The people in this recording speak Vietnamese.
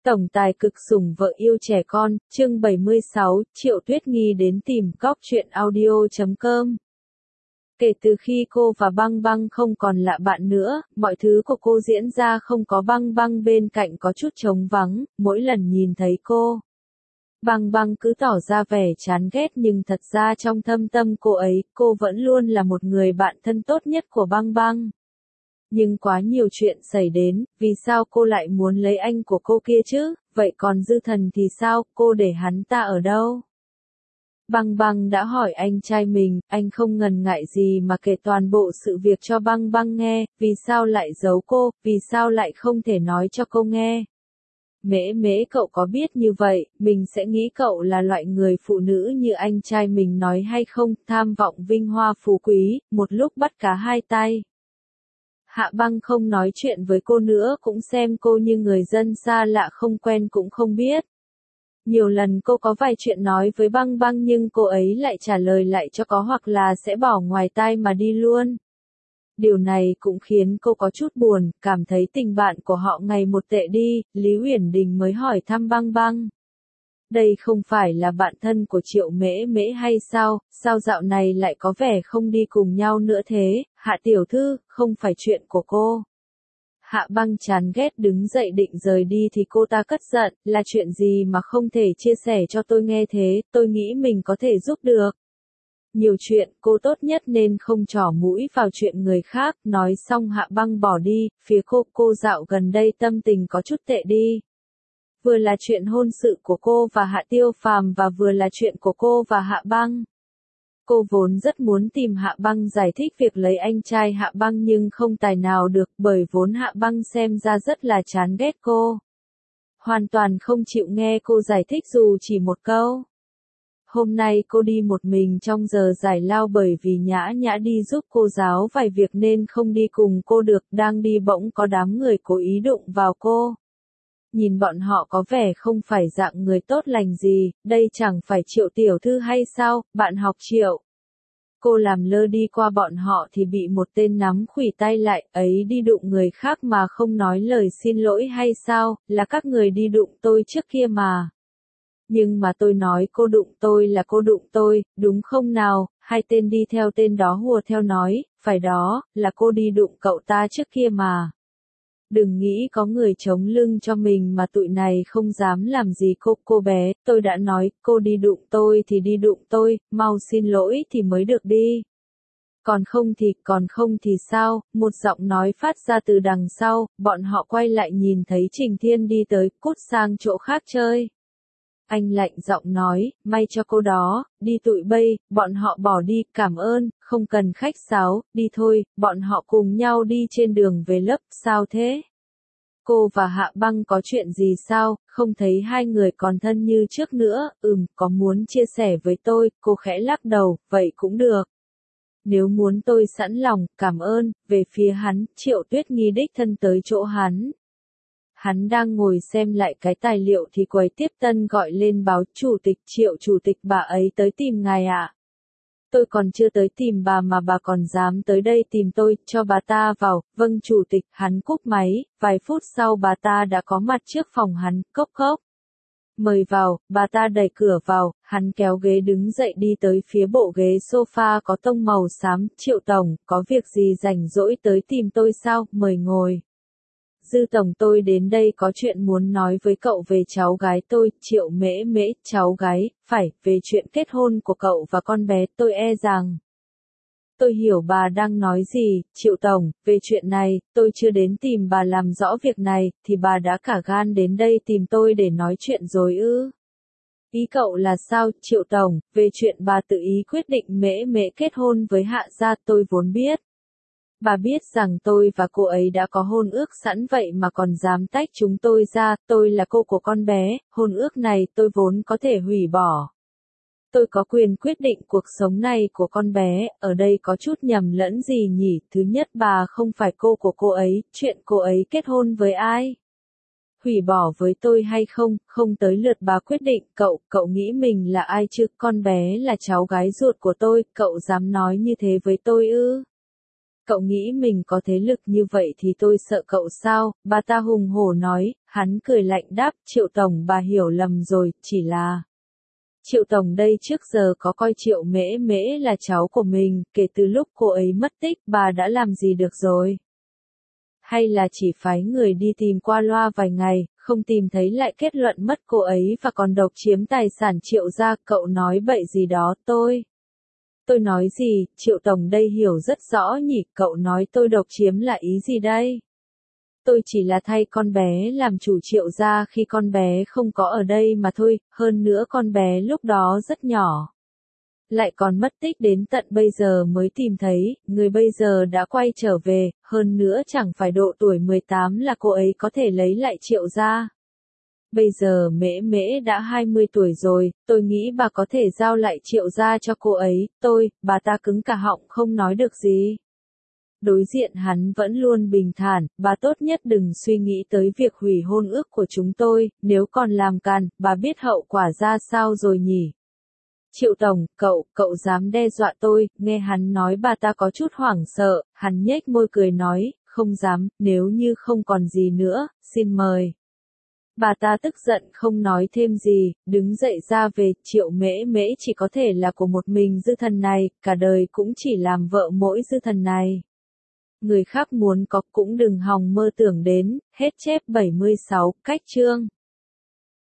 Tổng tài cực sủng vợ yêu trẻ con, chương 76, Triệu Tuyết Nghi đến tìm Góc Truyện Audio.com. Kể từ khi cô và Băng Băng không còn là bạn nữa, mọi thứ của cô diễn ra không có Băng Băng bên cạnh có chút trống vắng, mỗi lần nhìn thấy cô. Băng Băng cứ tỏ ra vẻ chán ghét nhưng thật ra trong thâm tâm cô ấy, cô vẫn luôn là một người bạn thân tốt nhất của Băng Băng. Nhưng quá nhiều chuyện xảy đến, vì sao cô lại muốn lấy anh của cô kia chứ, vậy còn Dư Thần thì sao, cô để hắn ta ở đâu? Băng Băng đã hỏi anh trai mình, anh không ngần ngại gì mà kể toàn bộ sự việc cho Băng Băng nghe, vì sao lại giấu cô, vì sao lại không thể nói cho cô nghe. Mễ Mễ, cậu có biết như vậy, mình sẽ nghĩ cậu là loại người phụ nữ như anh trai mình nói hay không, tham vọng vinh hoa phú quý, một lúc bắt cá hai tay. Hạ Băng không nói chuyện với cô nữa, cũng xem cô như người dân xa lạ không quen cũng không biết. Nhiều lần cô có vài chuyện nói với Băng Băng nhưng cô ấy lại trả lời lại cho có hoặc là sẽ bỏ ngoài tai mà đi luôn. Điều này cũng khiến cô có chút buồn, cảm thấy tình bạn của họ ngày một tệ đi. Lý Uyển Đình mới hỏi thăm Băng Băng. Đây không phải là bạn thân của Triệu Mễ Mễ hay sao, sao dạo này lại có vẻ không đi cùng nhau nữa thế, Hạ tiểu thư, không phải chuyện của cô. Hạ Băng chán ghét đứng dậy định rời đi thì cô ta cất giận, là chuyện gì mà không thể chia sẻ cho tôi nghe thế, tôi nghĩ mình có thể giúp được. Nhiều chuyện, cô tốt nhất nên không trỏ mũi vào chuyện người khác, nói xong Hạ Băng bỏ đi, phía cô dạo gần đây tâm tình có chút tệ đi. Vừa là chuyện hôn sự của cô và Hạ Tiêu Phàm và vừa là chuyện của cô và Hạ Băng. Cô vốn rất muốn tìm Hạ Băng giải thích việc lấy anh trai Hạ Băng nhưng không tài nào được bởi vốn Hạ Băng xem ra rất là chán ghét cô. Hoàn toàn không chịu nghe cô giải thích dù chỉ một câu. Hôm nay cô đi một mình trong giờ giải lao bởi vì Nhã Nhã đi giúp cô giáo vài việc nên không đi cùng cô được, đang đi bỗng có đám người cố ý đụng vào cô. Nhìn bọn họ có vẻ không phải dạng người tốt lành gì, đây chẳng phải Triệu tiểu thư hay sao, bạn học Triệu. Cô làm lơ đi qua bọn họ thì bị một tên nắm khuỷu tay lại, ấy đi đụng người khác mà không nói lời xin lỗi hay sao, là các người đi đụng tôi trước kia mà. Nhưng mà tôi nói cô đụng tôi là cô đụng tôi, đúng không nào, hai tên đi theo tên đó hùa theo nói, phải đó, là cô đi đụng cậu ta trước kia mà. Đừng nghĩ có người chống lưng cho mình mà tụi này không dám làm gì cô bé, tôi đã nói, cô đi đụng tôi thì đi đụng tôi, mau xin lỗi thì mới được đi. Còn không thì sao, một giọng nói phát ra từ đằng sau, bọn họ quay lại nhìn thấy Trình Thiên đi tới, cút sang chỗ khác chơi. Anh lạnh giọng nói, may cho cô đó, đi tụi bay, bọn họ bỏ đi, cảm ơn, không cần khách sáo, đi thôi, bọn họ cùng nhau đi trên đường về lớp, sao thế? Cô và Hạ Băng có chuyện gì sao, không thấy hai người còn thân như trước nữa, có muốn chia sẻ với tôi, cô khẽ lắc đầu, vậy cũng được. Nếu muốn tôi sẵn lòng, cảm ơn, về phía hắn, Triệu Tuyết Nghi đích thân tới chỗ hắn. Hắn đang ngồi xem lại cái tài liệu thì quầy tiếp tân gọi lên báo, chủ tịch Triệu chủ tịch bà ấy tới tìm ngài ạ. Tôi còn chưa tới tìm bà mà bà còn dám tới đây tìm tôi, cho bà ta vào, vâng chủ tịch, hắn cúp máy, vài phút sau bà ta đã có mặt trước phòng hắn, cốc cốc. Mời vào, bà ta đẩy cửa vào, hắn kéo ghế đứng dậy đi tới phía bộ ghế sofa có tông màu xám, Triệu tổng, có việc gì rảnh rỗi tới tìm tôi sao, mời ngồi. Dư tổng, tôi đến đây có chuyện muốn nói với cậu về cháu gái tôi, Triệu Mễ Mễ, cháu gái, phải, về chuyện kết hôn của cậu và con bé, tôi e rằng. Tôi hiểu bà đang nói gì, Triệu tổng, về chuyện này, tôi chưa đến tìm bà làm rõ việc này, thì bà đã cả gan đến đây tìm tôi để nói chuyện rồi ư. Ý cậu là sao, Triệu tổng, về chuyện bà tự ý quyết định Mễ Mễ kết hôn với Hạ gia, tôi vốn biết. Bà biết rằng tôi và cô ấy đã có hôn ước sẵn vậy mà còn dám tách chúng tôi ra, tôi là cô của con bé, hôn ước này tôi vốn có thể hủy bỏ. Tôi có quyền quyết định cuộc sống này của con bé, ở đây có chút nhầm lẫn gì nhỉ, thứ nhất bà không phải cô của cô ấy, chuyện cô ấy kết hôn với ai? Hủy bỏ với tôi hay không, không tới lượt bà quyết định, cậu nghĩ mình là ai chứ, con bé là cháu gái ruột của tôi, cậu dám nói như thế với tôi ư? Cậu nghĩ mình có thế lực như vậy thì tôi sợ cậu sao? Bà ta hùng hổ nói, hắn cười lạnh đáp, Triệu Tổng bà hiểu lầm rồi, chỉ là... Triệu Tổng đây trước giờ có coi Triệu Mễ Mễ là cháu của mình, kể từ lúc cô ấy mất tích bà đã làm gì được rồi? Hay là chỉ phái người đi tìm qua loa vài ngày, không tìm thấy lại kết luận mất cô ấy và còn độc chiếm tài sản Triệu gia, cậu nói bậy gì đó Tôi nói gì, Triệu Tổng đây hiểu rất rõ nhỉ, cậu nói tôi độc chiếm là ý gì đây? Tôi chỉ là thay con bé làm chủ Triệu gia khi con bé không có ở đây mà thôi, hơn nữa con bé lúc đó rất nhỏ. Lại còn mất tích đến tận bây giờ mới tìm thấy, người bây giờ đã quay trở về, hơn nữa chẳng phải độ tuổi 18 là cô ấy có thể lấy lại Triệu gia. Bây giờ Mễ Mễ đã 20 tuổi rồi, tôi nghĩ bà có thể giao lại Triệu gia cho cô ấy, bà ta cứng cả họng không nói được gì. Đối diện hắn vẫn luôn bình thản, bà tốt nhất đừng suy nghĩ tới việc hủy hôn ước của chúng tôi, nếu còn làm càn, bà biết hậu quả ra sao rồi nhỉ? Triệu Tổng, cậu dám đe dọa tôi, nghe hắn nói bà ta có chút hoảng sợ, hắn nhếch môi cười nói, không dám, nếu như không còn gì nữa, xin mời. Bà ta tức giận không nói thêm gì, đứng dậy ra về, Triệu Mễ Mễ chỉ có thể là của một mình dư thần này, cả đời cũng chỉ làm vợ mỗi dư thần này. Người khác muốn có cũng đừng hòng mơ tưởng đến, hết chép 76, cách chương.